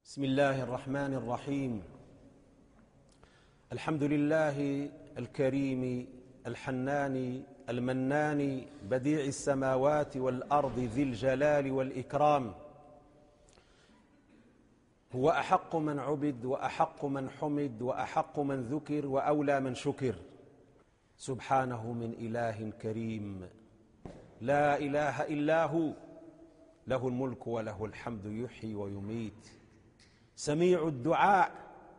بسم الله الرحمن الرحيم. الحمد لله الكريم الحنان المنان بديع السماوات والأرض ذي الجلال والإكرام. هو أحق من عبد وأحق من حمد وأحق من ذكر وأولى من شكر. سبحانه من إله كريم لا إله إلا هو، له الملك وله الحمد يحيي ويميت، سميع الدعاء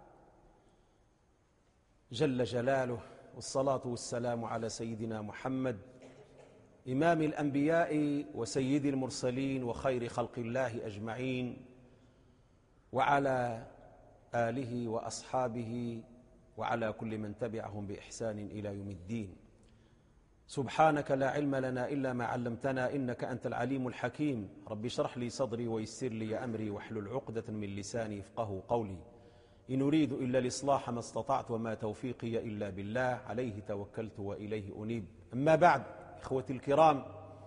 جل جلاله. والصلاة والسلام على سيدنا محمد إمام الأنبياء وسيد المرسلين وخير خلق الله أجمعين، وعلى آله وأصحابه وعلى كل من تبعهم بإحسان إلى يوم الدين. سبحانك لا علم لنا إلا ما علمتنا إنك أنت العليم الحكيم. رب اشرح لي صدري ويسر لي أمري واحلل عقدة من لساني يفقهوا قولي. إن أريد إلا الإصلاح ما استطعت وما توفيقي إلا بالله، عليه توكلت وإليه أنيب. أما بعد، إخوتي الكرام،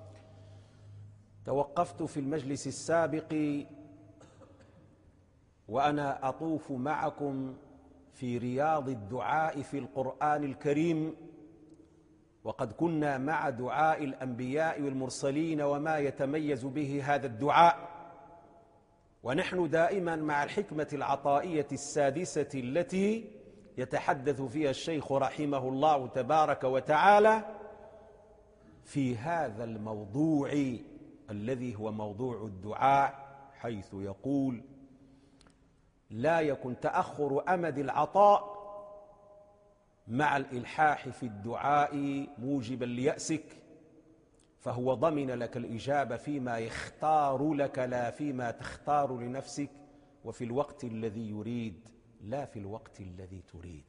توقفت في المجلس السابق وأنا أطوف معكم في رياض الدعاء في القرآن الكريم، وقد كنا مع دعاء الأنبياء والمرسلين وما يتميز به هذا الدعاء، ونحن دائما مع الحكمة العطائية السادسة التي يتحدث فيها الشيخ رحمه الله تبارك وتعالى في هذا الموضوع الذي هو موضوع الدعاء، حيث يقول: لا يكن تأخر أمد العطاء مع الإلحاح في الدعاء موجبا ليأسك، فهو ضمن لك الإجابة فيما يختار لك لا فيما تختار لنفسك، وفي الوقت الذي يريد لا في الوقت الذي تريد.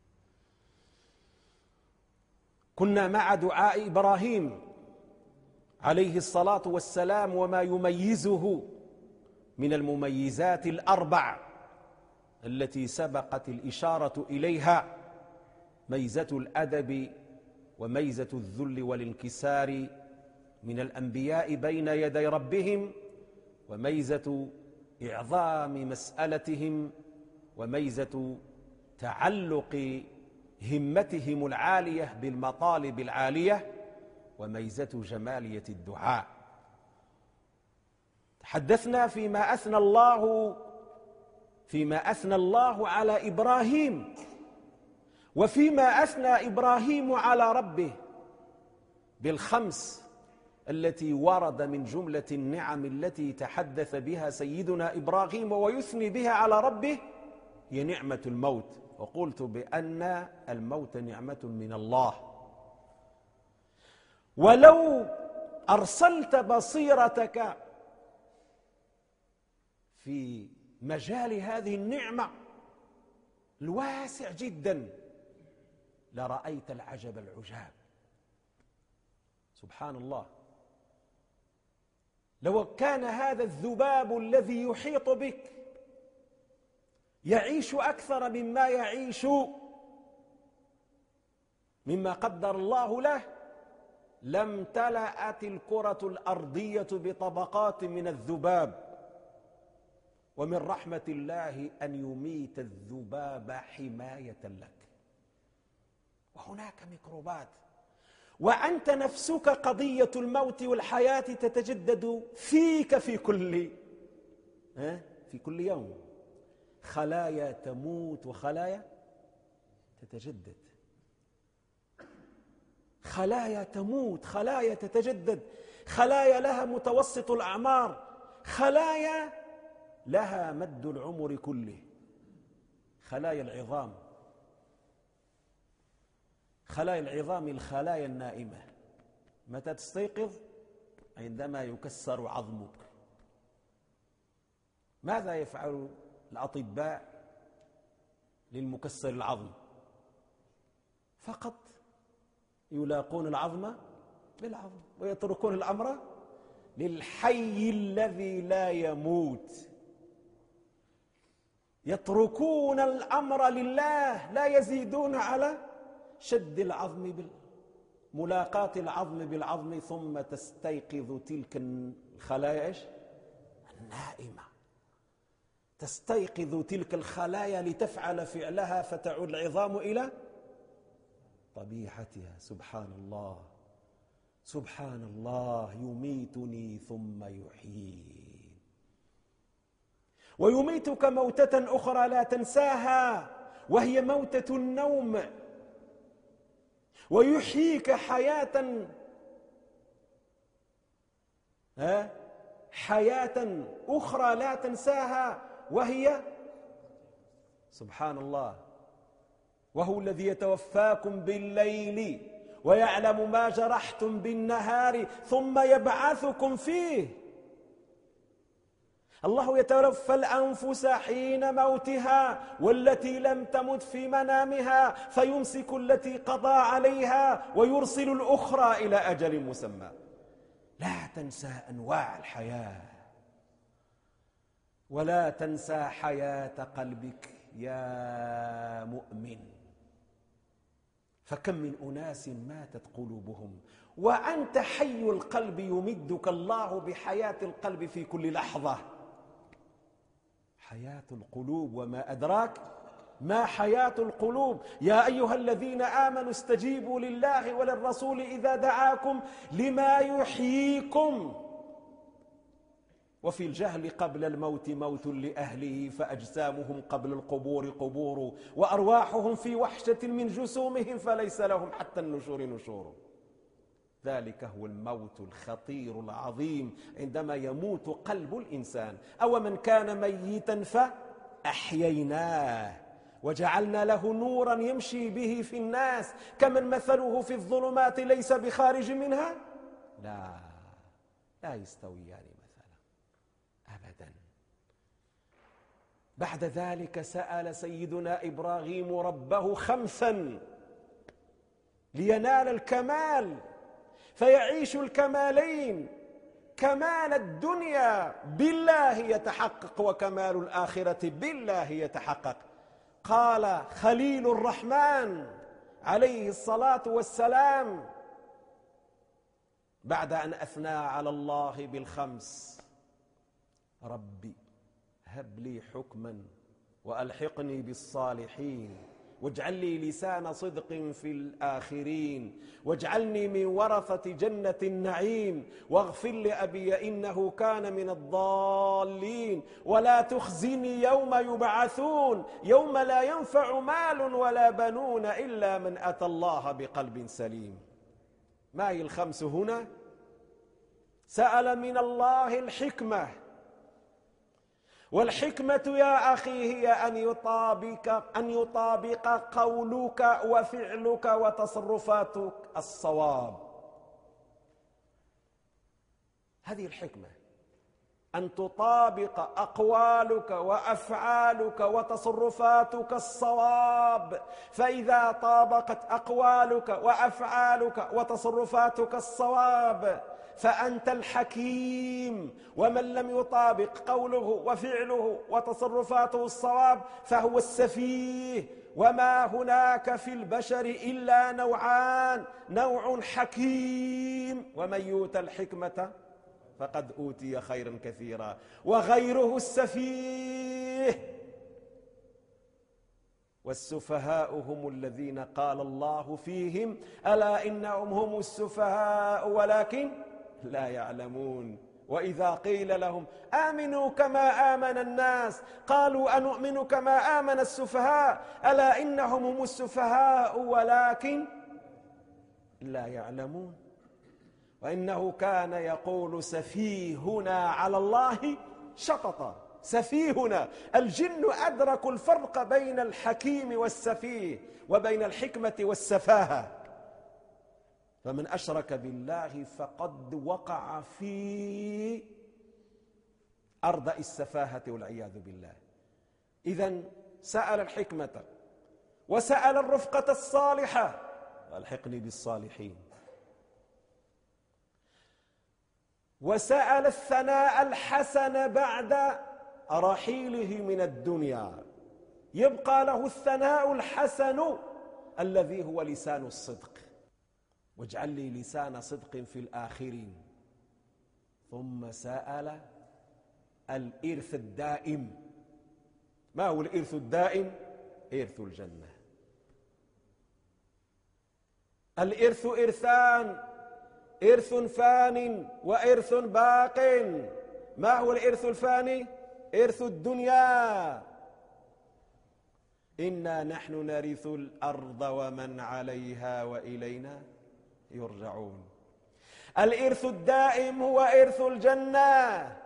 كنا مع دعاء إبراهيم عليه الصلاة والسلام وما يميزه من المميزات الأربع التي سبقت الإشارة إليها: ميزة الأدب، وميزة الذل والانكسار من الأنبياء بين يدي ربهم، وميزة إعظام مسألتهم، وميزة تعلق همتهم العالية بالمطالب العالية، وميزة جمالية الدعاء. تحدثنا فيما أثنى الله على إبراهيم، وفيما أثنى إبراهيم على ربه بالخمس التي ورد من جملة النعم التي تحدث بها سيدنا إبراهيم ويثني بها على ربه هي نعمة الموت. وقلت بأن الموت نعمة من الله، ولو أرسلت بصيرتك في مجال هذه النعمة الواسع جدا لرأيت العجب العجاب. سبحان الله، لو كان هذا الذباب الذي يحيط بك يعيش أكثر مما يعيش مما قدر الله له، لم تلأت الكرة الأرضية بطبقات من الذباب. ومن رحمة الله أن يميت الذباب حماية لك. وهناك ميكروبات، وأنت نفسك قضية الموت والحياة تتجدد فيك في كل يوم. خلايا تموت وخلايا تتجدد، خلايا تموت، خلايا تتجدد، خلايا لها متوسط الأعمار، خلايا لها مد العمر كله. خلايا العظام، خلايا العظام الخلايا النائمة، متى تستيقظ؟ عندما يكسر عظمك. ماذا يفعل الأطباء للمكسر العظم؟ فقط يلاقون العظم بالعظم ويتركون الأمر للحي الذي لا يموت. يتركون الأمر لله، لا يزيدون على شد العظم ملاقاة العظم بالعظم، ثم تستيقظ تلك الخلايا النائمة تستيقظ تلك الخلايا لتفعل فعلها فتعود العظام إلى طبيعتها. سبحان الله، سبحان الله، يميتني ثم يحيين، ويميتك موتة أخرى لا تنساها وهي موتة النوم، ويحييك حياة حياة أخرى لا تنساها وهي سبحان الله، وهو الذي يتوفاكم بالليل ويعلم ما جرحتم بالنهار ثم يبعثكم فيه. الله يتوفى الأنفس حين موتها والتي لم تمت في منامها فيمسك التي قضى عليها ويرسل الأخرى إلى أجل مسمى. لا تنسى أنواع الحياة، ولا تنسى حياة قلبك يا مؤمن. فكم من أناس ماتت قلوبهم وأنت حي القلب، يمدك الله بحياة القلب في كل لحظة. حياة القلوب، وما أدراك ما حياة القلوب. يا أيها الذين آمنوا استجيبوا لله وللرسول إذا دعاكم لما يحييكم. وفي الجهل قبل الموت موت لأهله، فأجسامهم قبل القبور قبور، وأرواحهم في وحشة من جسومهم فليس لهم حتى النشور نشور. ذلك هو الموت الخطير العظيم عندما يموت قلب الإنسان. أو من كان ميتا فأحييناه وجعلنا له نورا يمشي به في الناس كمن مثله في الظلمات ليس بخارج منها. لا يستويان مثلا أبدا. بعد ذلك سأل سيدنا إبراهيم ربه 5 لينال الكمال، فيعيش الكمالين، كمال الدنيا بالله يتحقق وكمال الآخرة بالله يتحقق. قال خليل الرحمن عليه الصلاة والسلام بعد أن أثنى على الله بال5: ربي هب لي حكما وألحقني بالصالحين واجعل لي لسان صدق في الآخرين واجعلني من ورثة جنة النعيم واغفر لأبي إنه كان من الضالين ولا تخزني يوم يبعثون يوم لا ينفع مال ولا بنون إلا من أتى الله بقلب سليم. ما هي ال5 هنا؟ سأل من الله الحكمة، والحكمة يا أخي هي أن يطابق قولك وفعلك وتصرفاتك الصواب. هذه الحكمة، أن تطابق أقوالك وأفعالك وتصرفاتك الصواب. فإذا طابقت أقوالك وأفعالك وتصرفاتك الصواب فأنت الحكيم. ومن لم يطابق قوله وفعله وتصرفاته الصواب فهو السفيه. وما هناك في البشر إلا نوعان: نوع حكيم ومن يؤت الحكمة فقد أوتي خيرا كثيرا، وغيره السفيه. والسفهاء هم الذين قال الله فيهم: ألا إنهم هم السفهاء ولكن لا يعلمون. وإذا قيل لهم آمنوا كما آمن الناس قالوا أنؤمن كما آمن السفهاء ألا إنهم هم السفهاء ولكن لا يعلمون. وإنه كان يقول سفيهنا على الله شططا. سفيهنا، الجن أدركوا الفرق بين الحكيم والسفيه وبين الحكمة والسفاهة. فمن أشرك بالله فقد وقع في أرض السفاهة والعياذ بالله. إذن سأل الحكمة وسأل الرفقة الصالحة: والحقني بالصالحين. وسأل الثناء الحسن بعد رحيله من الدنيا، يبقى له الثناء الحسن الذي هو لسان الصدق: واجعل لي لسان صدق في الآخرين. ثم سأل الإرث الدائم ما هو الإرث الدائم؟ إرث الجنة. الإرث إرثان، إرث فان وإرث باق. ما هو الإرث الفاني؟ إرث الدنيا. إنا نحن نرث الأرض ومن عليها وإلينا يرجعون. الإرث الدائم هو إرث الجنة.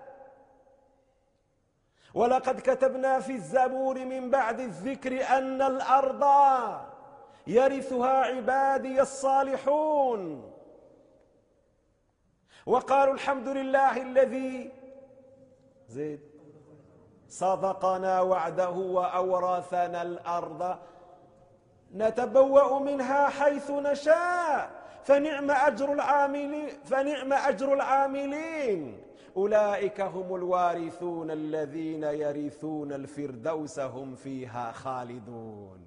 ولقد كتبنا في الزبور من بعد الذكر أن الأرض يرثها عبادي الصالحون. وقالوا الحمد لله الذي صدقنا وعده وأورثنا الأرض نتبوأ منها حيث نشاء فنعم أجر العاملين أولئك هم الوارثون الذين يرثون الفردوس هم فيها خالدون.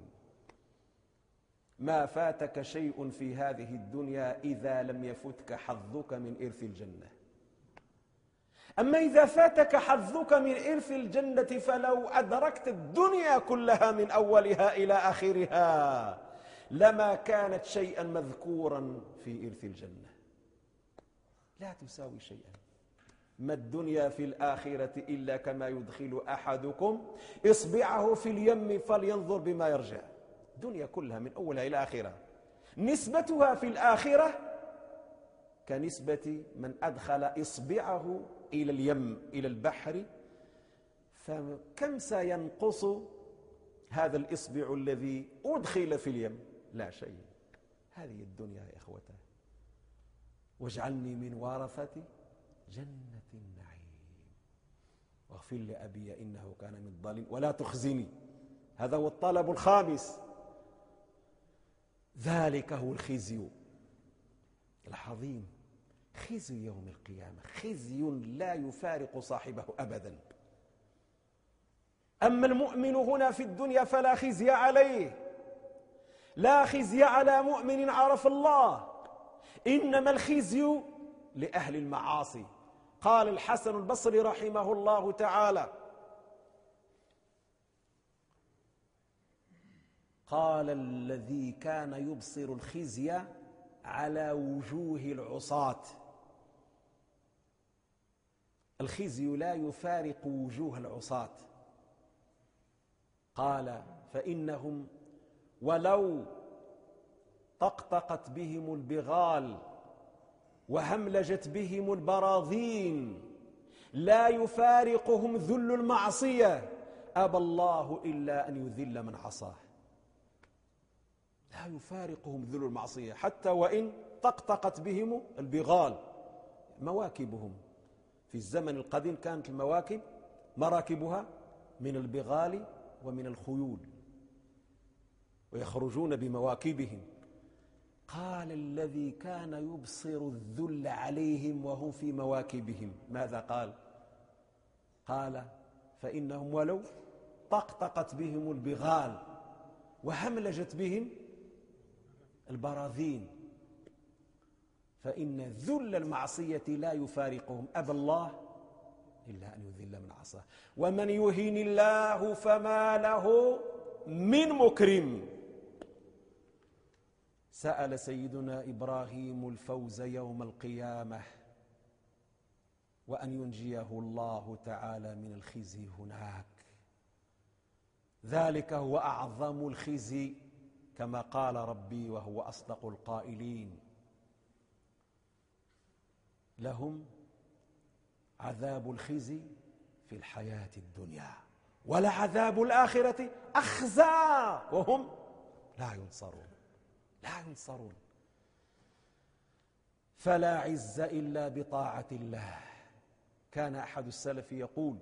ما فاتك شيء في هذه الدنيا إذا لم يفتك حظك من إرث الجنة. أما إذا فاتك حظك من إرث الجنة فلو أدركت الدنيا كلها من أولها إلى آخرها لما كانت شيئا مذكورا في إرث الجنة. لا تساوي شيئا. ما الدنيا في الآخرة إلا كما يدخل أحدكم إصبعه في اليم فلينظر بما يرجع. الدنيا كلها من أولها إلى آخرها نسبتها في الآخرة كنسبة من أدخل إصبعه إلى اليم إلى البحر، فكم سينقص هذا الإصبع الذي أدخل في اليم؟ لا شيء. هذه الدنيا يا إخوتي. واجعلني من ورثة جنة النعيم واغفر لأبي إنه كان من الضالين ولا تخزني. هذا هو الطلب الخامس. ذلك هو الخزي العظيم، خزي يوم القيامة، خزي لا يفارق صاحبه أبدا. أما المؤمن هنا في الدنيا فلا خزي عليه، لا خزي على مؤمن عرف الله، إنما الخزي لأهل المعاصي. قال الحسن البصري رحمه الله تعالى قال الذي كان يبصر الخزي على وجوه العصاة. الخزي لا يفارق وجوه العصاة. قال فإنهم ولو طقطقت بهم البغال وهملجت بهم البراذين لا يفارقهم ذل المعصية أبى الله إلا أن يذل من عصاه. لا يفارقهم ذل المعصية حتى وإن طقطقت بهم البغال. مواكبهم في الزمن القديم كانت المواكب مراكبها من البغال ومن الخيول ويخرجون بمواكبهم. قال الذي كان يبصر الذل عليهم وهم في مواكبهم ماذا قال؟ قال فإنهم ولو طقطقت بهم البغال وهملجت بهم البراذين فإن ذل المعصية لا يفارقهم أبى الله إلا أن يذل من عصاه. ومن يهين الله فما له من مكرم. سأل سيدنا إبراهيم الفوز يوم القيامة وأن ينجيه الله تعالى من الخزي هناك. ذلك هو أعظم الخزي كما قال ربي وهو أصدق القائلين. لهم عذاب الخزي في الحياة الدنيا ولعذاب الآخرة أخزى وهم لا ينصرون. لا ينصرون. فلا عز إلا بطاعة الله. كان أحد السلف يقول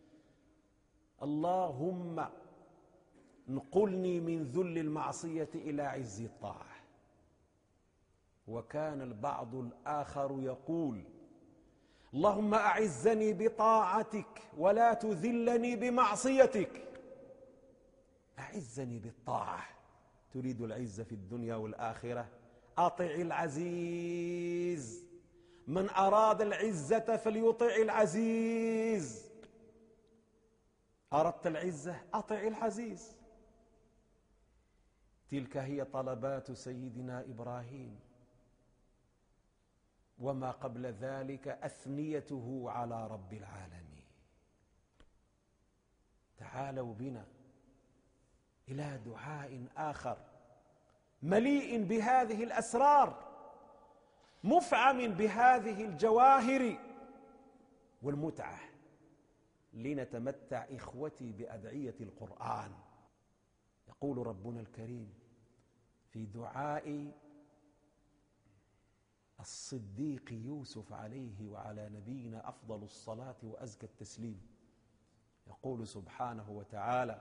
اللهم انقلني من ذل المعصية إلى عز الطاعة. وكان البعض الآخر يقول اللهم أعزني بطاعتك ولا تذلني بمعصيتك. أعزني بالطاعة. تريد العزة في الدنيا والآخرة أطع العزيز. من أراد العزة فليطع العزيز. أردت العزة أطع العزيز. تلك هي طلبات سيدنا إبراهيم، وما قبل ذلك أثنيته على رب العالمين. تعالوا بنا إلى دعاء آخر مليء بهذه الأسرار، مفعم بهذه الجواهر والمتعة، لنتمتع إخوتي بأدعية القرآن. يقول ربنا الكريم في دعاء الصديق يوسف عليه وعلى نبينا أفضل الصلاة وأزكى التسليم، يقول سبحانه وتعالى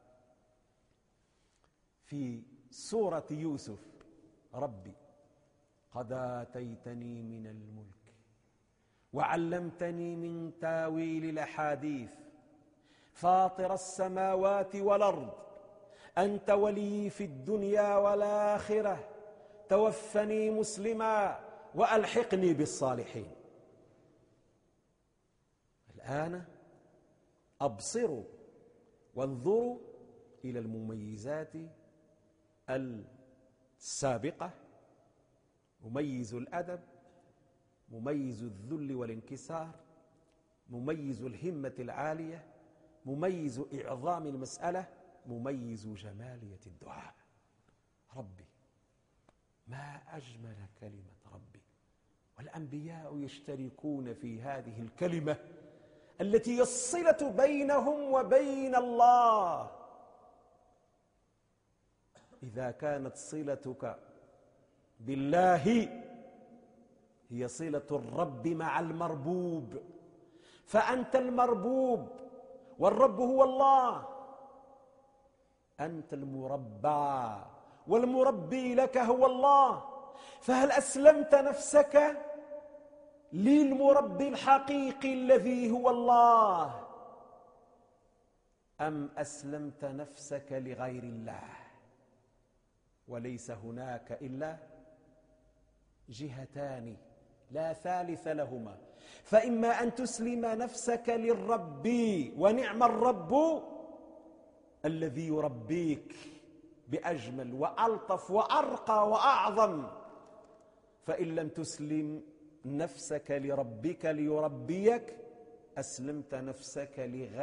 في سورة يوسف: ربي قد آتيتني من الملك وعلمتني من تاويل الأحاديث فاطر السماوات والأرض أنت ولي في الدنيا والآخرة توفني مسلما وألحقني بالصالحين. الآن أبصروا وانظروا إلى المميزات السابقة: مميز الأدب، مميز الذل والانكسار، مميز الهمة العالية، مميز إعظام المسألة، مميز جمالية الدعاء. ربي، ما أجمل كلمة ربي، والأنبياء يشتركون في هذه الكلمة التي هي الصلة بينهم وبين الله. إذا كانت صلتك بالله هي صلة الرب مع المربوب، فأنت المربوب والرب هو الله، أنت المربى والمربي لك هو الله. فهل أسلمت نفسك للمربي الحقيقي الذي هو الله، أم أسلمت نفسك لغير الله؟ وليس هناك إلا جهتان لا ثالث لهما، فإما أن تسلم نفسك للرب، ونعم الرب الذي يربيك بأجمل وألطف وأرقى وأعظم، فإن لم تسلم نفسك لربك ليربيك أسلمت نفسك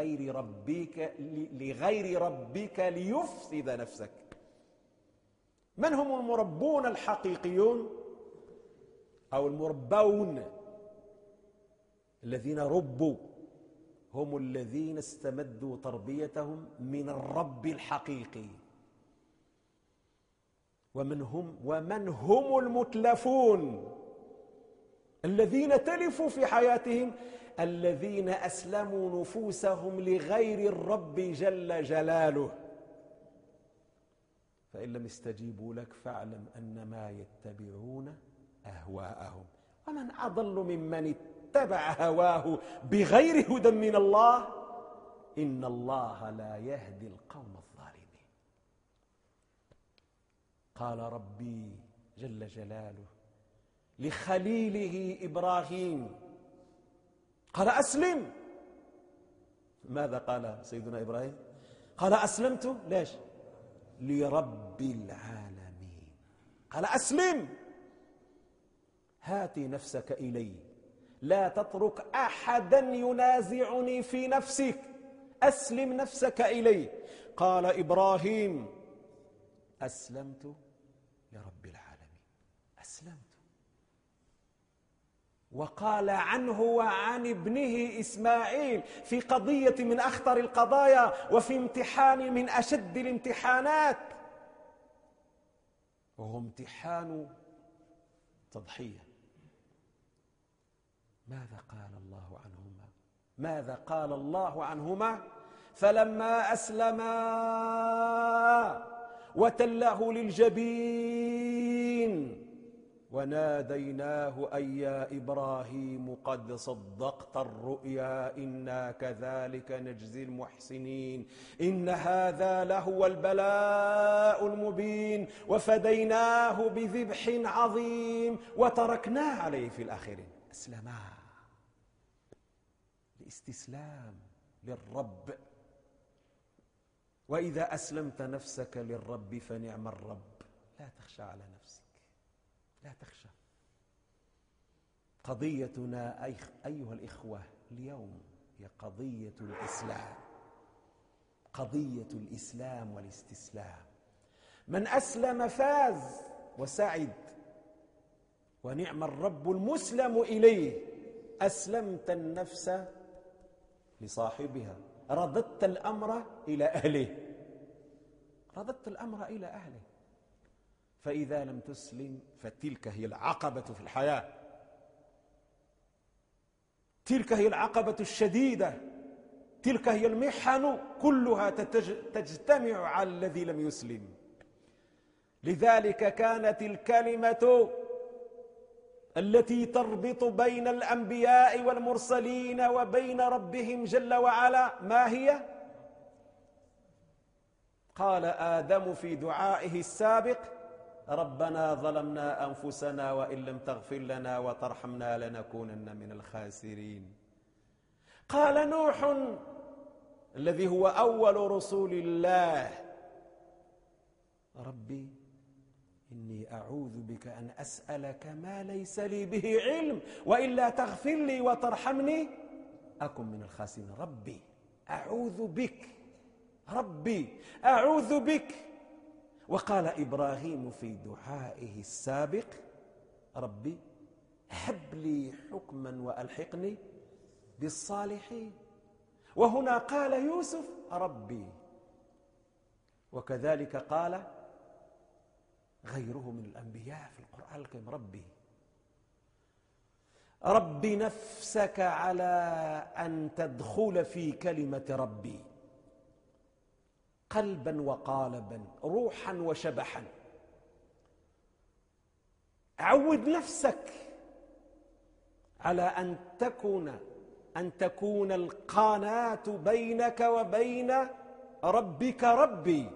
لغير ربك ليفسد نفسك. من هم المربون الحقيقيون أو المربون الذين ربوا؟ هم الذين استمدوا تربيتهم من الرب الحقيقي. ومن هم المتلفون الذين تلفوا في حياتهم؟ الذين أسلموا نفوسهم لغير الرب جل جلاله. فإن لم يستجيبوا لك فاعلم أنما يتبعون أهواءهم، ومن أضل ممن اتبع هواه بغير هدى من الله، إن الله لا يهدي القوم الظالمين. قال ربي جل جلاله لخليله إبراهيم، قال أسلم. ماذا قال سيدنا إبراهيم؟ قال أسلمت ليش؟ لرب العالمين. قال أسلم، هاتي نفسك إلي، لا تترك أحدا ينازعني في نفسك، أسلم نفسك إلي. قال إبراهيم أسلمت لرب العالمين، أسلمت. وقال عنه وعن ابنه إسماعيل في قضية من أخطر القضايا وفي امتحان من أشد الامتحانات، وهو امتحان تضحية. ماذا قال الله عنهما؟ فلما أسلما وتله للجبين وناديناه أي يا إبراهيم قد صدقت الرؤيا إنا كذلك نجزي المحسنين إن هذا لهو البلاء المبين وفديناه بذبح عظيم وتركنا عليه في الآخرين. أسلما، الاستسلام للرب وإذا أسلمت نفسك للرب فنعم الرب. لا تخشى على نفسك، لا تخشى. قضيتنا أيها الإخوة اليوم هي قضية الإسلام، قضية الإسلام والاستسلام. من أسلم فاز وسعد، ونعم الرب المسلم إليه. أسلمت النفس لصاحبها، رددت الأمر إلى أهله، رددت الأمر إلى أهله. فإذا لم تسلم فتلك هي العقبة في الحياة، تلك هي العقبة الشديدة، تلك هي المحن كلها تجتمع على الذي لم يسلم. لذلك كانت الكلمة التي تربط بين الأنبياء والمرسلين وبين ربهم جل وعلا ما هي؟ قال آدم في دعائه السابق: ربنا ظلمنا أنفسنا وإن لم تغفر لنا وترحمنا لنكونن من الخاسرين. قال نوح الذي هو أول رسول الله: ربي إني أعوذ بك أن أسألك ما ليس لي به علم وإلا تغفر لي وترحمني أكن من الخاسرين. ربي أعوذ بك، ربي أعوذ بك. وقال إبراهيم في دعائه السابق: ربي هب لي حكما وألحقني بالصالحين. وهنا قال يوسف: ربي. وكذلك قال غيره من الأنبياء في القرآن الكريم: ربي. رب نفسك على أن تدخل في كلمة ربي قلبا وقالبا، روحا وشبحا. عود نفسك على أن تكون القناة بينك وبين ربك ربي،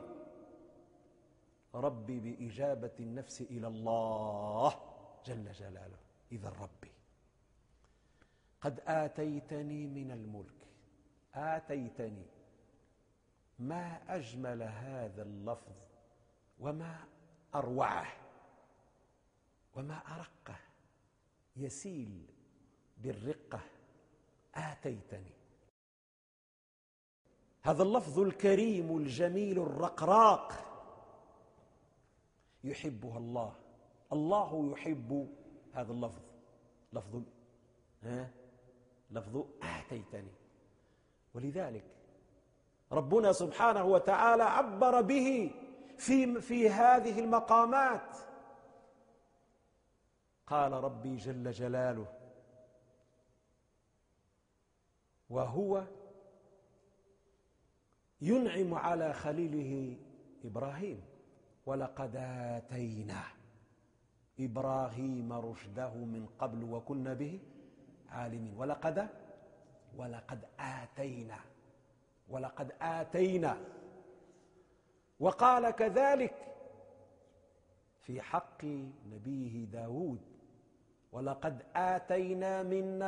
ربي بإجابة النفس إلى الله جل جلاله. إذا ربي قد آتيتني من الملك، آتيتني. ما أجمل هذا اللفظ وما أروعه وما أرقه، يسيل بالرقة. آتيتني، هذا اللفظ الكريم الجميل الرقراق يحبها الله، الله يحب هذا اللفظ، لفظ آتيتني. ولذلك ربنا سبحانه وتعالى عبر به في هذه المقامات. قال ربي جل جلاله وهو ينعم على خليله إبراهيم: ولقد آتينا إبراهيم رشده من قبل وكنا به عالمين. ولقد آتينا. وقال كذلك في حق نبيه داود: ولقد آتينا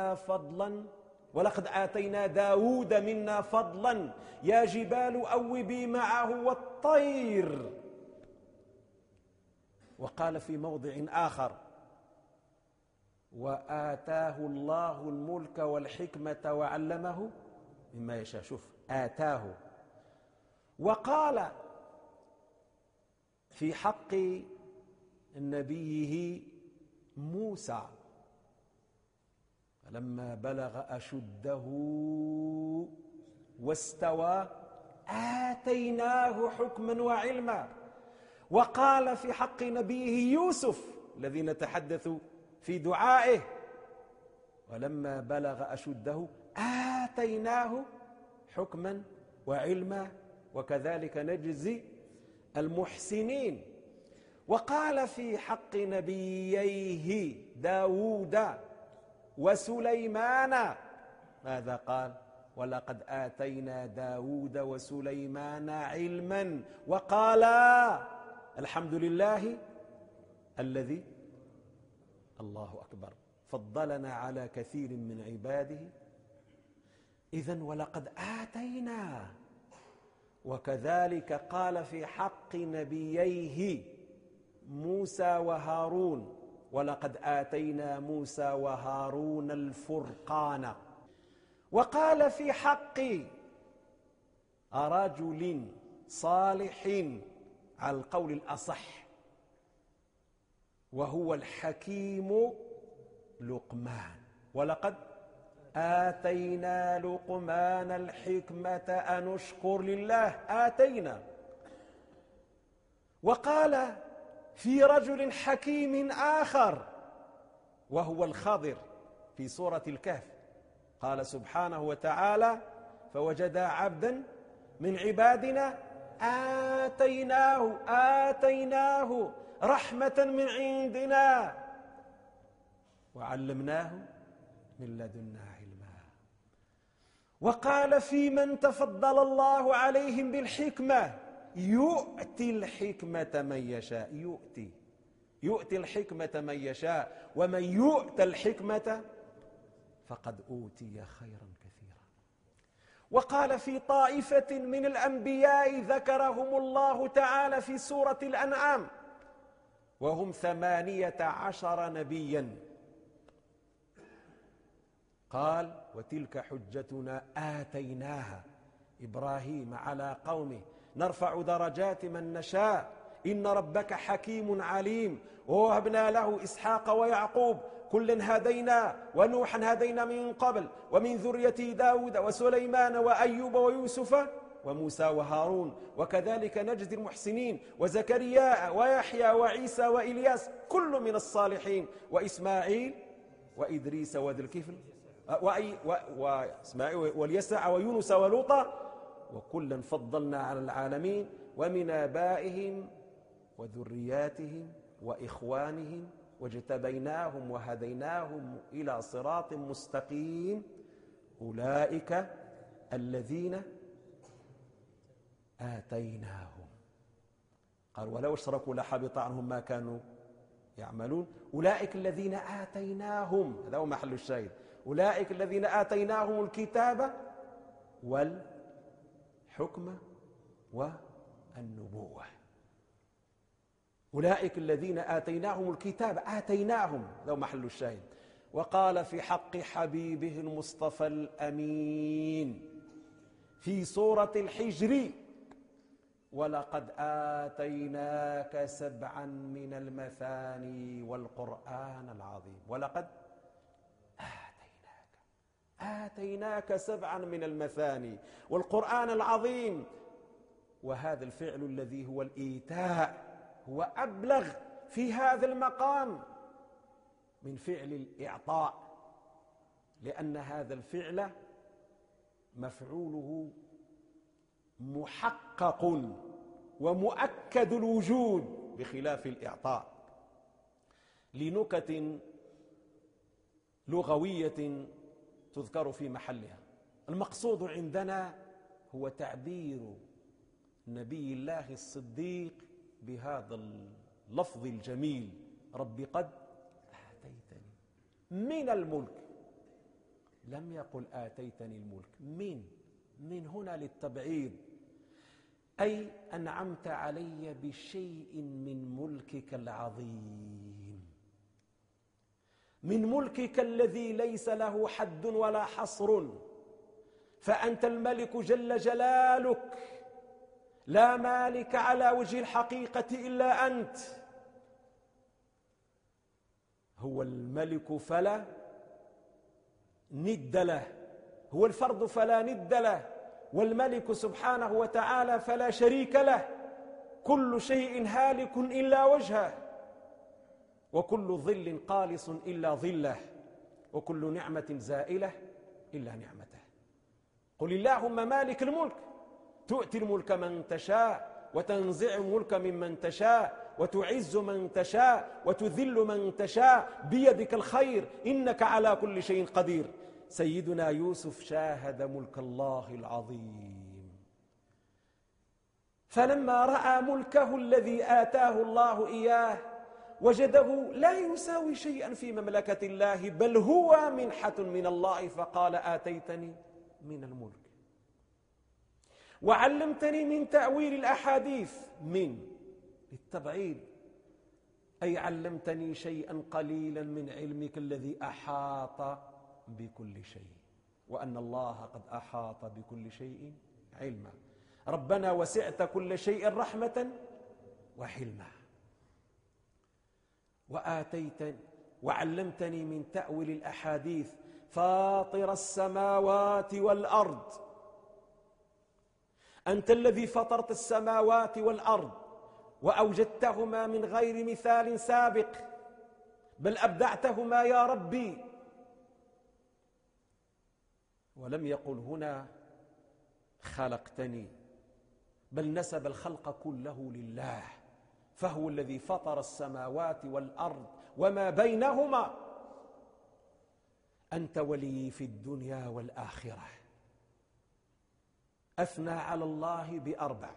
داود منا فضلا يا جبال أوبي معه والطير. وقال في موضع آخر: وآتاه الله الملك والحكمة وعلمه مما يشاء. شوف، آتاه. وقال في حق نبيه موسى: فلما بلغ أشده واستوى آتيناه حكما وعلما. وقال في حق نبيه يوسف الذي نتحدث في دعائه: ولما بلغ أشده آتيناه حكما وعلما وكذلك نجزي المحسنين. وقال في حق نبييه داود وسليمان ماذا قال؟ ولقد آتينا داود وسليمان علما. وقال الحمد لله الذي الله أكبر فضلنا على كثير من عباده. إذن ولقد وكذلك قال في حق نبييه موسى وهارون: ولقد آتينا موسى وهارون الفرقان. وقال في حق رجل صالح على القول الأصح، وهو الحكيم لقمان: ولقد آتينا لقمان الحكمة أن اشكر لله. آتينا. وقال في رجل حكيم آخر وهو الخضر في سورة الكهف، قال سبحانه وتعالى: فوجدا عبدا من عبادنا آتيناه رحمة من عندنا وعلمناه من لدنا علما. وقال في من تفضل الله عليهم بالحكمة: يؤتي الحكمة من يشاء. يؤتي الحكمة من يشاء، ومن يؤت الحكمة فقد أوتي خيرا كثيرا. وقال في طائفة من الأنبياء ذكرهم الله تعالى في سورة الأنعام، وهم 18 نبيا، قال: وتلك حجتنا آتيناها إبراهيم على قومه نرفع درجات من نشاء إن ربك حكيم عليم. ووهبنا له إسحاق ويعقوب كلا هدينا ونوحا هدينا من قبل ومن ذريته داود وسليمان وأيوب ويوسف وموسى وهارون وكذلك نجزي المحسنين وزكريا ويحيى وعيسى وإلياس كل من الصالحين وإسماعيل وإدريس وذي الكفل وإسماعيل واليسع ويونس ولوطا وكلا فضلنا على العالمين ومن آبائهم وذرياتهم وإخوانهم واجتبيناهم وهديناهم إلى صراط مستقيم أولئك الذين آتيناهم. قال: ولو اشركوا لحبط عنهم ما كانوا يعملون. أولئك الذين آتيناهم، هذا هو محل الشاهد، أولئك الذين آتيناهم الكتاب والحكم والنبوة. أولئك الذين آتيناهم الكتاب، آتيناهم، هذا هو محل الشاهد. وقال في حق حبيبه المصطفى الأمين في سورة الحجر: ولقد آتيناك 7 من المثاني والقرآن العظيم. ولقد آتيناك 7 من المثاني والقرآن العظيم. وهذا الفعل الذي هو الإيتاء هو أبلغ في هذا المقام من فعل الإعطاء، لأن هذا الفعل مفعوله محقق ومؤكد الوجود بخلاف الإعطاء، لنكت لغوية تذكر في محلها. المقصود عندنا هو تعبير نبي الله الصديق بهذا اللفظ الجميل: رب قد آتيتني من الملك. لم يقل آتيتني الملك، من هنا للتبعيض، أي أنعمت علي بشيء من ملكك العظيم، من ملكك الذي ليس له حد ولا حصر، فأنت الملك جل جلالك، لا مالك على وجه الحقيقة إلا أنت. هو الملك فلا ند له، هو الفرد فلا ند له، والملك سبحانه وتعالى فلا شريك له. كل شيء هالك إلا وجهه، وكل ظل قالص إلا ظله، وكل نعمة زائلة إلا نعمته. قل اللهم مالك الملك تؤتي الملك من تشاء وتنزع الملك ممن تشاء وتعز من تشاء وتذل من تشاء بيدك الخير إنك على كل شيء قدير. سيدنا يوسف شاهد ملك الله العظيم، فلما رأى ملكه الذي آتاه الله إياه وجده لا يساوي شيئا في مملكة الله، بل هو منحة من الله، فقال: آتيتني من الملك. وعلمتني من تأويل الأحاديث، من للتبعيد، أي علمتني شيئا قليلا من علمك الذي أحاط بكل شيء، وأن الله قد أحاط بكل شيء علما. ربنا وسعت كل شيء رحمة وحلما. وعلمتني من تأويل الأحاديث فاطر السماوات والأرض، أنت الذي فطرت السماوات والأرض وأوجدتهما من غير مثال سابق، بل أبدعتهما يا ربي. ولم يقل هنا خلقتني، بل نسب الخلق كله لله، فهو الذي فطر السماوات والأرض وما بينهما. أنت ولي في الدنيا والآخرة. أثنى على الله بأربع،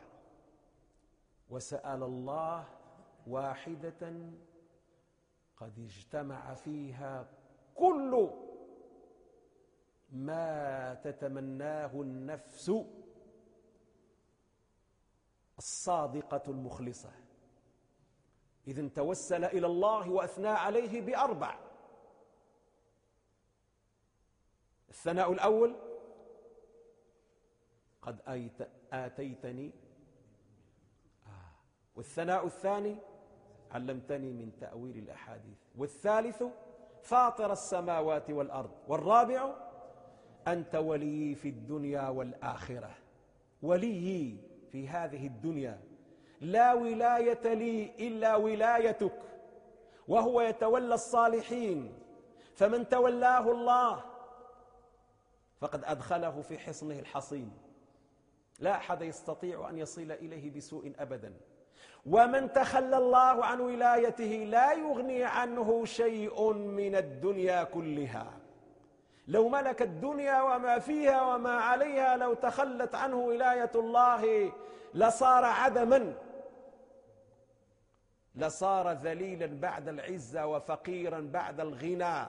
وسأل الله واحدة قد اجتمع فيها كل ما تتمناه النفس الصادقة المخلصة. إذن توسل إلى الله وأثنى عليه بأربع. الثناء الأول قد آتيتني، والثناء الثاني علمتني من تأويل الأحاديث، والثالث فاطر السماوات والأرض، والرابع أنت ولي في الدنيا والآخرة. ولي في هذه الدنيا، لا ولاية لي إلا ولايتك، وهو يتولى الصالحين، فمن تولاه الله فقد أدخله في حصنه الحصين، لا أحد يستطيع أن يصل إليه بسوء أبدا. ومن تخلى الله عن ولايته لا يغني عنه شيء من الدنيا كلها. لو ملك الدنيا وما فيها وما عليها، لو تخلت عنه ولاية الله لصار عدما، لصار ذليلا بعد العزة وفقيرا بعد الغنى،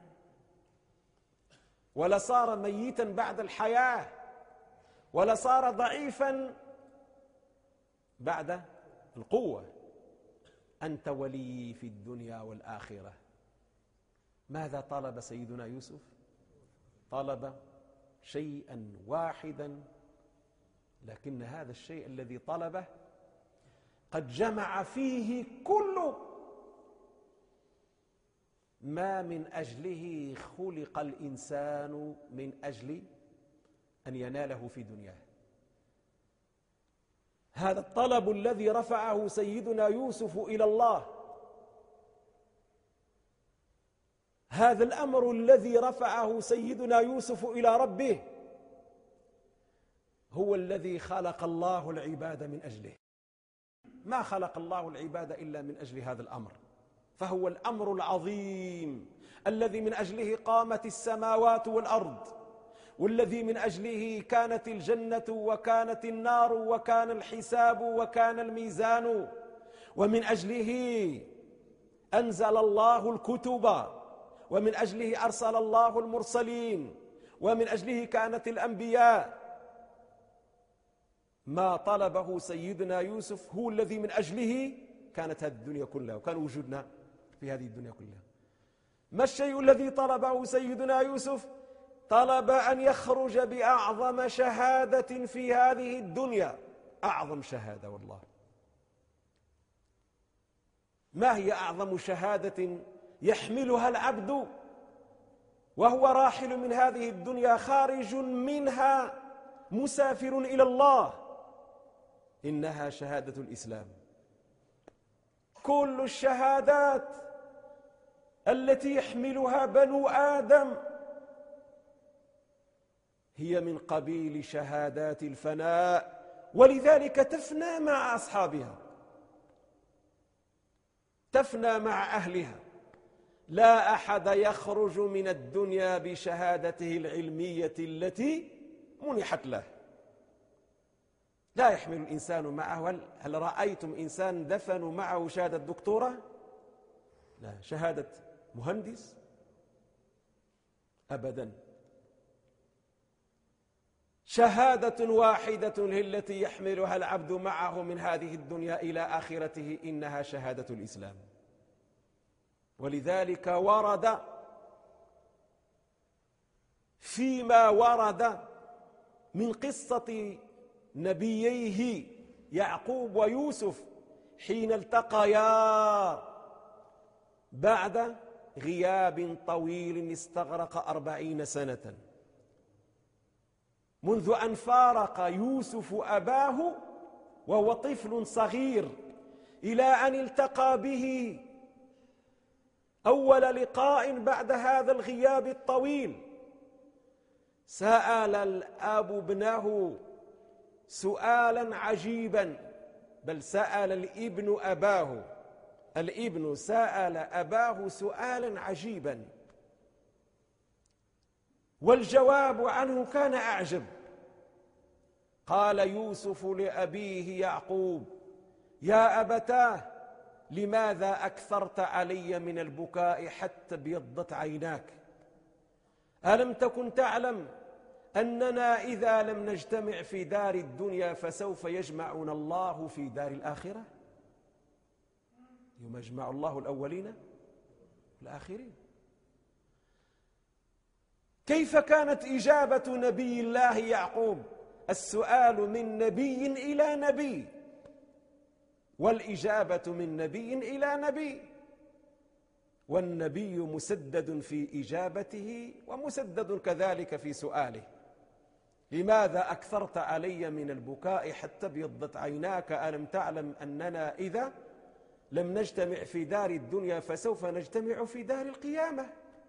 ولصار ميتا بعد الحياة، ولصار ضعيفا بعد القوة. أنت ولي في الدنيا والآخرة. ماذا طلب سيدنا يوسف؟ طلب شيئا واحدا، لكن هذا الشيء الذي طلبه قد جمع فيه كل ما من أجله خلق الإنسان من أجل أن يناله في دنياه. هذا الطلب الذي رفعه سيدنا يوسف إلى الله، هذا الأمر الذي رفعه سيدنا يوسف إلى ربه، هو الذي خلق الله العباد من أجله. ما خلق الله العباد إلا من أجل هذا الأمر، فهو الأمر العظيم الذي من أجله قامت السماوات والأرض، والذي من أجله كانت الجنة وكانت النار وكان الحساب وكان الميزان، ومن أجله أنزل الله الكتب، ومن أجله أرسل الله المرسلين، ومن أجله كانت الأنبياء. ما طلبه سيدنا يوسف هو الذي من أجله كانت هذه الدنيا كلها، وكان وجودنا في هذه الدنيا كلها. ما الشيء الذي طلبه سيدنا يوسف؟ طلب أن يخرج بأعظم شهادة في هذه الدنيا، أعظم شهادة والله. ما هي أعظم شهادة يحملها العبد وهو راحل من هذه الدنيا خارج منها مسافر إلى الله؟ إنها شهادة الإسلام. كل الشهادات التي يحملها بنو آدم هي من قبيل شهادات الفناء، ولذلك تفنى مع أصحابها، تفنى مع أهلها. لا أحد يخرج من الدنيا بشهادته العلمية التي منحت له. لا يحمل الإنسان معه، هل رأيتم إنسان دفنوا معه شهادة دكتورة؟ لا. شهادة مهندس؟ أبدا. شهادة واحدة التي يحملها العبد معه من هذه الدنيا إلى آخرته، إنها شهادة الإسلام. ولذلك ورد فيما ورد من قصة نبييه يعقوب ويوسف حين التقيا بعد غياب طويل استغرق 40 سنة، منذ أن فارق يوسف أباه وهو طفل صغير إلى أن التقى به أول لقاء بعد هذا الغياب الطويل. سأل الأب ابنه سؤالا عجيبا، بل سأل الابن أباه، الابن سأل أباه سؤالا عجيبا، والجواب عنه كان أعجب. قال يوسف لأبيه يعقوب: يا أبتاه، لماذا أكثرت علي من البكاء حتى ابيضت عيناك؟ ألم تكن تعلم أننا إذا لم نجتمع في دار الدنيا فسوف يجمعنا الله في دار الآخرة؟ يوم يجمع الله الأولين والآخرين. كيف كانت إجابة نبي الله يعقوب؟ السؤال من نبي إلى نبي، والإجابة من نبي إلى نبي، والنبي مسدد في إجابته ومسدد كذلك في سؤاله. لماذا أكثرت علي من البكاء حتى ابيضت عيناك؟ ألم تعلم أننا إذا لم نجتمع في دار الدنيا فسوف نجتمع في دار القيامة؟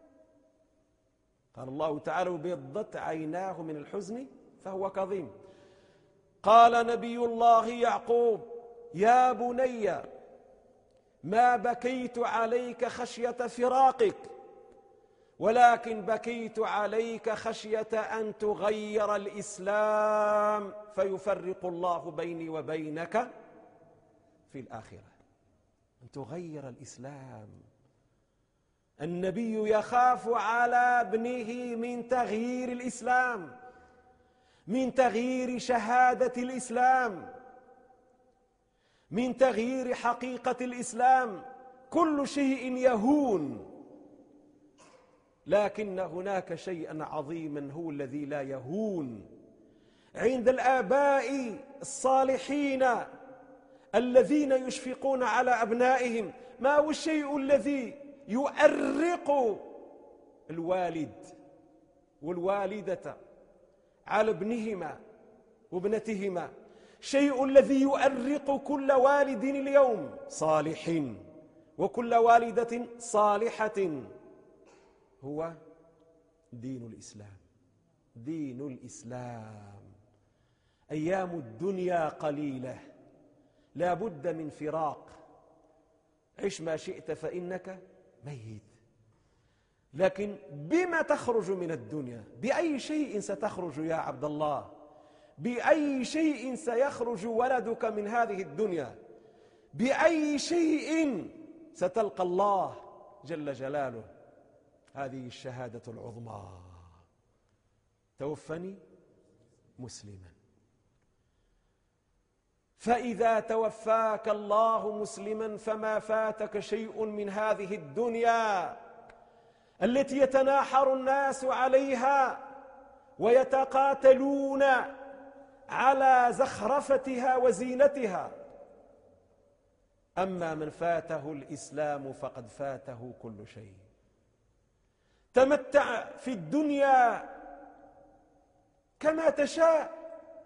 قال الله تعالى: وبيضت عيناه من الحزن فهو كظيم. قال نبي الله يعقوب: يا بني، ما بكيت عليك خشية فراقك، ولكن بكيت عليك خشية أن تغير الإسلام فيفرق الله بيني وبينك في الآخرة. أن تغير الإسلام. النبي يخاف على ابنه من تغيير الإسلام، من تغيير شهادة الإسلام، من تغيير حقيقة الإسلام. كل شيء يهون، لكن هناك شيئا عظيما هو الذي لا يهون عند الآباء الصالحين الذين يشفقون على أبنائهم. ما هو الشيء الذي يؤرق الوالد والوالدة على ابنهما وابنتهما؟ شيء الذي يؤرق كل والد اليوم صالح وكل والدة صالحة هو دين الإسلام. دين الإسلام. أيام الدنيا قليلة، لا بد من فراق. عش ما شئت فإنك ميت. لكن بما تخرج من الدنيا؟ بأي شيء ستخرج يا عبد الله؟ بأي شيء سيخرج ولدك من هذه الدنيا؟ بأي شيء ستلقى الله جل جلاله؟ هذه الشهادة العظمى: توفني مسلما. فإذا توفاك الله مسلما فما فاتك شيء من هذه الدنيا التي يتناحر الناس عليها ويتقاتلون على زخرفتها وزينتها. أما من فاته الإسلام فقد فاته كل شيء. تمتع في الدنيا كما تشاء،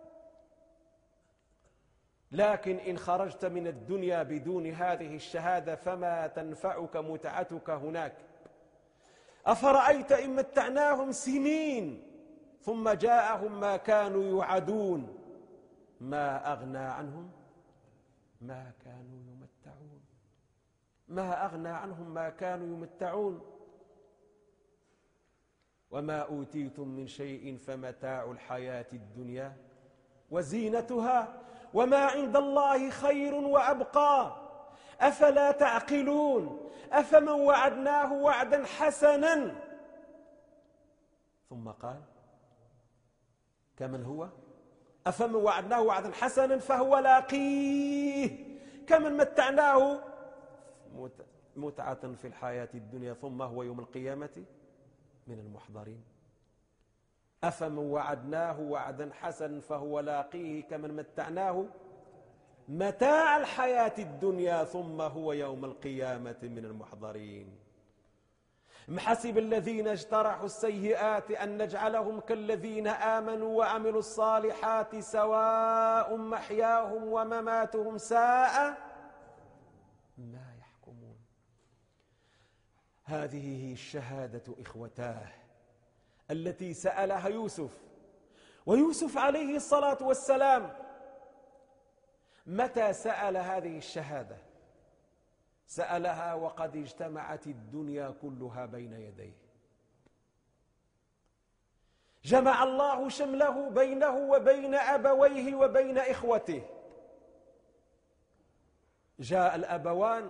لكن إن خرجت من الدنيا بدون هذه الشهادة فما تنفعك متعتك هناك. أفرأيت إن متعناهم سنين ثم جاءهم ما كانوا يوعدون ما أغنى عنهم ما كانوا يمتعون. ما أغنى عنهم ما كانوا يمتعون. وما أوتيتم من شيء فمتاع الحياة الدنيا وزينتها وما عند الله خير وأبقى. أفلا تعقلون؟ أفمن وعدناه وعدا حسنا ثم قال كمن هو أفمن وعدناه وعدا حسنا فهو لاقيه كمن متعناه متعة في الحياة الدنيا ثم هو يوم القيامة من المحضرين. أفمن وعدناه وعدا حسنا فهو لاقيه كمن متعناه متاع الحياة الدنيا ثم هو يوم القيامة من المحضرين. أم حسب الذين اجترحوا السيئات أن نجعلهم كالذين آمنوا وعملوا الصالحات سواء محياهم ومماتهم ساء ما يحكمون. هذه هي الشهادة إخوتاه التي سألها يوسف، ويوسف عليه الصلاة والسلام متى سأل هذه الشهادة؟ سألها وقد اجتمعت الدنيا كلها بين يديه، جمع الله شمله بينه وبين أبويه وبين إخوته. جاء الأبوان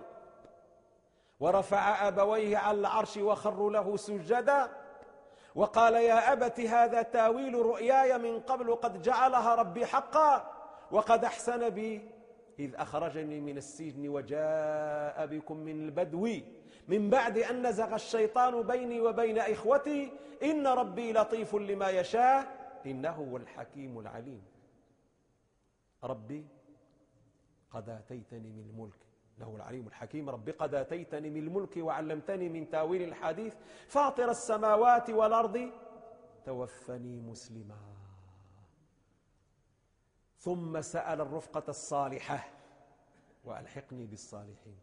ورفع أبويه على العرش وخروا له سجدا وقال يا أبت هذا تاويل رؤياي من قبل قد جعلها ربي حقا وقد أحسن بي إذ أخرجني من السجن وجاء بكم من البدو من بعد أن نزغ الشيطان بيني وبين إخوتي إن ربي لطيف لما يشاء إنه هو الحكيم العليم. ربي قد آتيتني من الملك، له العليم الحكيم. ربي قد آتيتني من الملك وعلمتني من تاويل الحديث فاطر السماوات والأرض توفني مسلما. ثم سأل الرفقة الصالحة وألحقني بالصالحين.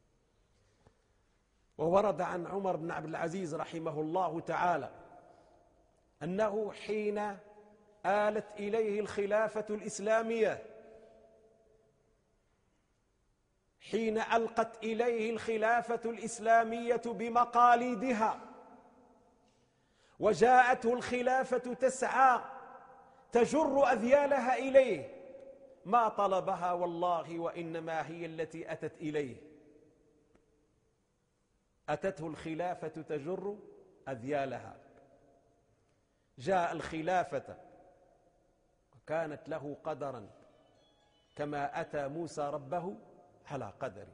وورد عن عمر بن عبد العزيز رحمه الله تعالى أنه حين آلت إليه الخلافة الإسلامية، حين ألقت إليه الخلافة الإسلامية بمقاليدها وجاءته الخلافة تسعى تجر أذيالها إليه، ما طلبها والله وإنما هي التي أتت إليه. أتته الخلافة تجر أذيالها، جاء الخلافة وكانت له قدرا كما أتى موسى ربه على قدر.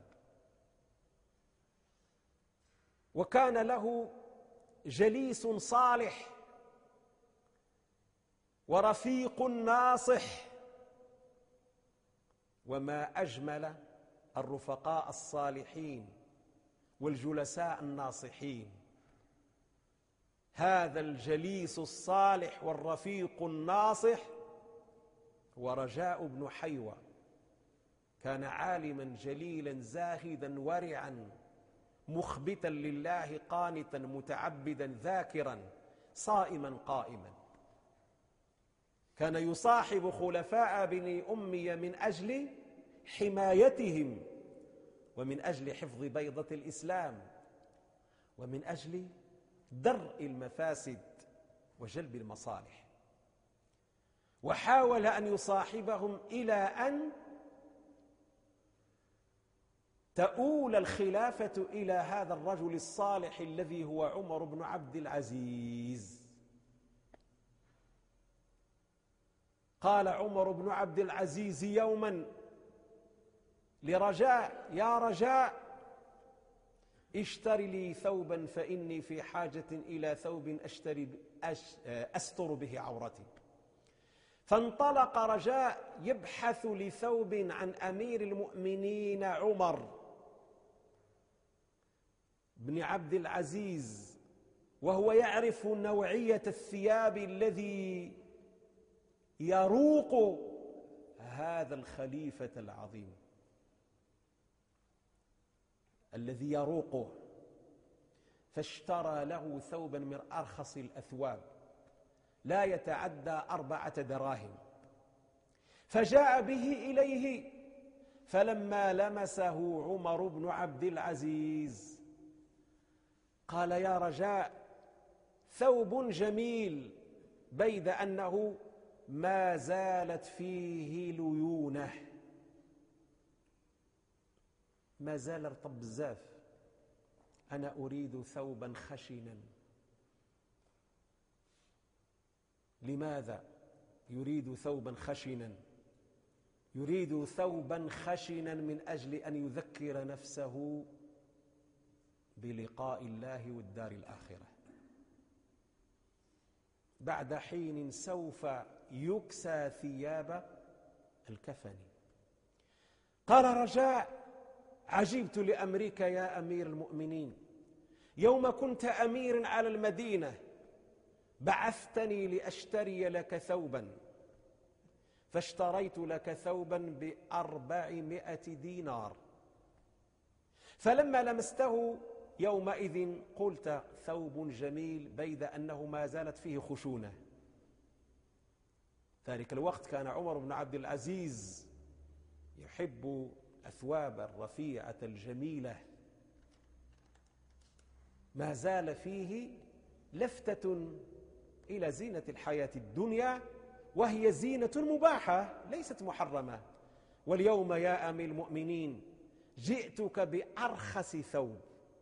وكان له جليس صالح ورفيق ناصح، وما أجمل الرفقاء الصالحين والجلساء الناصحين. هذا الجليس الصالح والرفيق الناصح هو رجاء بن حيوة. كان عالما جليلا زاهدا ورعا مخبتا لله قانتا متعبدا ذاكرا صائما قائما. كان يصاحب خلفاء بني أمية من أجل حمايتهم ومن أجل حفظ بيضة الإسلام ومن أجل درء المفاسد وجلب المصالح. وحاول أن يصاحبهم إلى أن تؤول الخلافة إلى هذا الرجل الصالح الذي هو عمر بن عبد العزيز. قال عمر بن عبد العزيز يوما لرجاء يا رجاء اشتر لي ثوبا فإني في حاجة إلى ثوب أستر به عورتي. فانطلق رجاء يبحث لثوب عن أمير المؤمنين عمر بن عبد العزيز، وهو يعرف نوعية الثياب الذي يروق هذا الخليفة العظيم الذي يروقه. فاشترى له ثوبا من أرخص الأثواب لا يتعدى 4 دراهم، فجاء به إليه. فلما لمسه عمر بن عبد العزيز قال يا رجاء ثوب جميل بيد أنه ما زالت فيه ليونه، ما زال رطب بزاف، أنا أريد ثوبا خشنا. لماذا؟ يريد ثوبا خشنا، يريد ثوبا خشنا من أجل أن يذكر نفسه بلقاء الله والدار الآخرة. بعد حين سوف يكسى ثياب الكفن. قال رجاء: عجبت لأمرك يا أمير المؤمنين، يوم كنت أمير على المدينة بعثتني لأشتري لك ثوبا، فاشتريت لك ثوبا ب400 دينار، فلما لمسته يومئذ قلت ثوب جميل، بيد أنه ما زالت فيه خشونة. ذلك الوقت كان عمر بن عبد العزيز يحب الأثواب الرفيعة الجميلة، ما زال فيه لفتة إلى زينة الحياة الدنيا، وهي زينة مباحة ليست محرمة. واليوم يا أمير المؤمنين جئتك بأرخص ثوب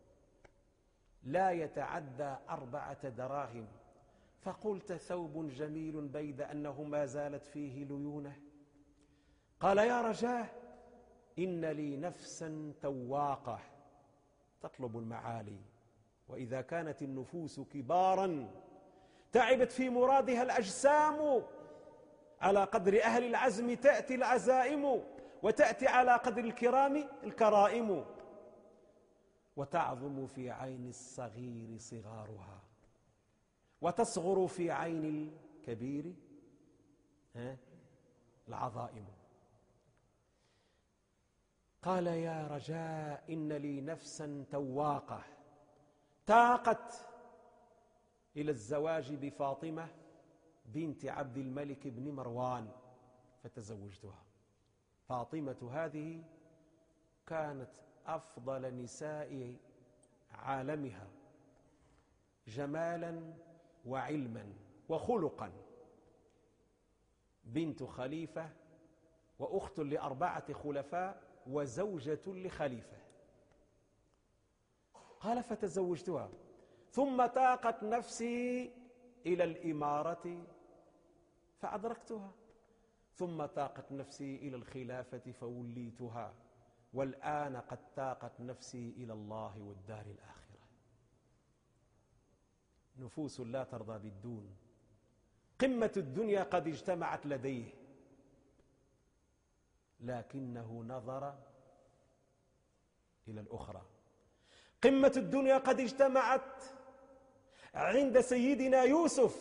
لا يتعدى 4 دراهم، فقلت ثوب جميل بيد أنه ما زالت فيه ليونة. قال: يا رجاه، إن لي نفسا تواقة تطلب المعالي، وإذا كانت النفوس كبارا تعبت في مرادها الأجسام، على قدر أهل العزم تأتي العزائم، وتأتي على قدر الكرام الكرائم، وتعظم في عين الصغير صغارها، وتصغر في عين الكبير العظائم. قال: يا رجاء، إن لي نفسا تواقة تاقت إلى الزواج بفاطمة بنت عبد الملك بن مروان، فتزوجتها. فاطمة هذه كانت أفضل نساء عالمها جمالا وعلما وخلقا، بنت خليفة وأخت ل4 خلفاء وزوجة لخليفة. قال: فتزوجتها، ثم طاقت نفسي إلى الإمارة فأدركتها، ثم طاقت نفسي إلى الخلافة فوليتها، والآن قد طاقت نفسي إلى الله والدار الآخرة. نفوس لا ترضى بالدون، قمة الدنيا قد اجتمعت لديه، لكنه نظر إلى الأخرى. قمة الدنيا قد اجتمعت عند سيدنا يوسف،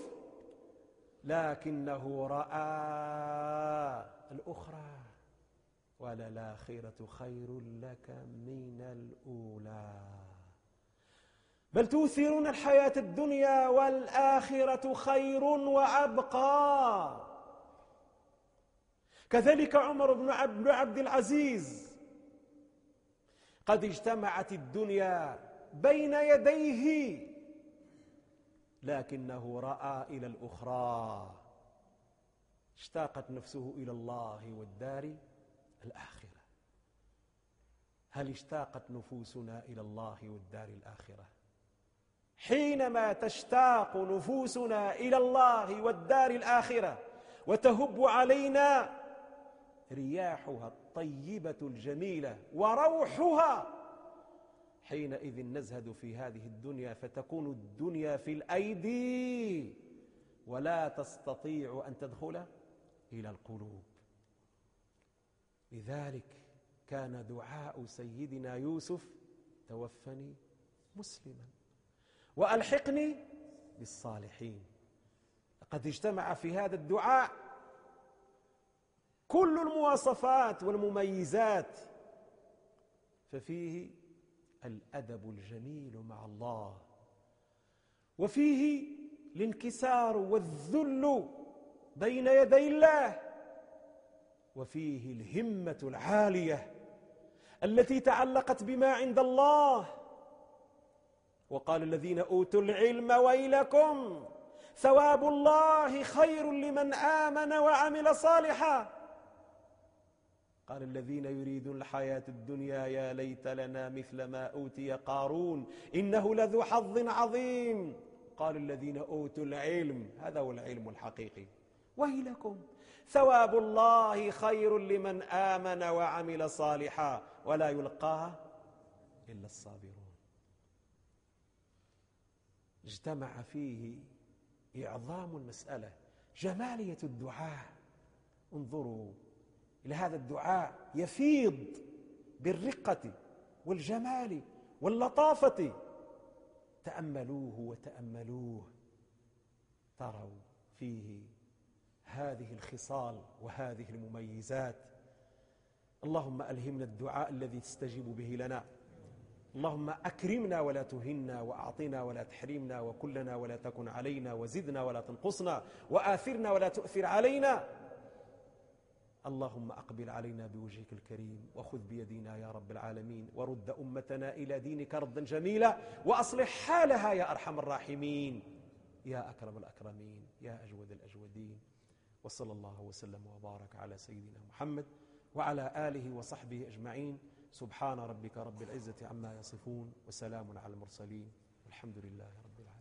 لكنه رأى الأخرى. وللآخرة خير لك من الأولى، بل تؤثرون الحياة الدنيا والآخرة خير وأبقى. كذلك عمر بن عبد العزيز قد اجتمعت الدنيا بين يديه، لكنه رأى إلى الأخرى، اشتاقت نفسه إلى الله والدار الآخرة. هل اشتاقت نفوسنا إلى الله والدار الآخرة؟ حينما تشتاق نفوسنا إلى الله والدار الآخرة وتهب علينا رياحها الطيبة الجميلة وروحها، حينئذ نزهد في هذه الدنيا، فتكون الدنيا في الأيدي ولا تستطيع أن تدخل إلى القلوب. لذلك كان دعاء سيدنا يوسف: توفني مسلما وألحقني بالصالحين. قد اجتمع في هذا الدعاء كل المواصفات والمميزات، ففيه الأدب الجميل مع الله، وفيه الانكسار والذل بين يدي الله، وفيه الهمة العالية التي تعلقت بما عند الله. وقال الذين أوتوا العلم ويلكم ثواب الله خير لمن آمن وعمل صالحا. قال الذين يريدون الحياة الدنيا يا ليت لنا مثل ما أوتي قارون إنه لذو حظ عظيم. قال الذين أوتوا العلم، هذا هو العلم الحقيقي، ويلكم ثواب الله خير لمن آمن وعمل صالحا ولا يلقاها إلا الصابرون. اجتمع فيه إعظام المسألة، جمالية الدعاء. انظروا إلى هذا الدعاء يفيض بالرقة والجمال واللطافة. تأملوه وتأملوه تروا فيه هذه الخصال وهذه المميزات. اللهم ألهمنا الدعاء الذي تستجيب به لنا. اللهم أكرمنا ولا تهنا، وأعطنا ولا تحرمنا، وكلنا ولا تكن علينا، وزدنا ولا تنقصنا، وآثرنا ولا تؤثر علينا. اللهم أقبل علينا بوجهك الكريم، وخذ بيدنا يا رب العالمين، ورد أمتنا إلى دينك ردا جميلا، وأصلح حالها يا أرحم الراحمين يا أكرم الأكرمين يا أجود الأجودين. وصلى الله وسلم وبارك على سيدنا محمد وعلى آله وصحبه أجمعين. سبحان ربك رب العزة عما يصفون، وسلام على المرسلين، والحمد لله رب العالمين.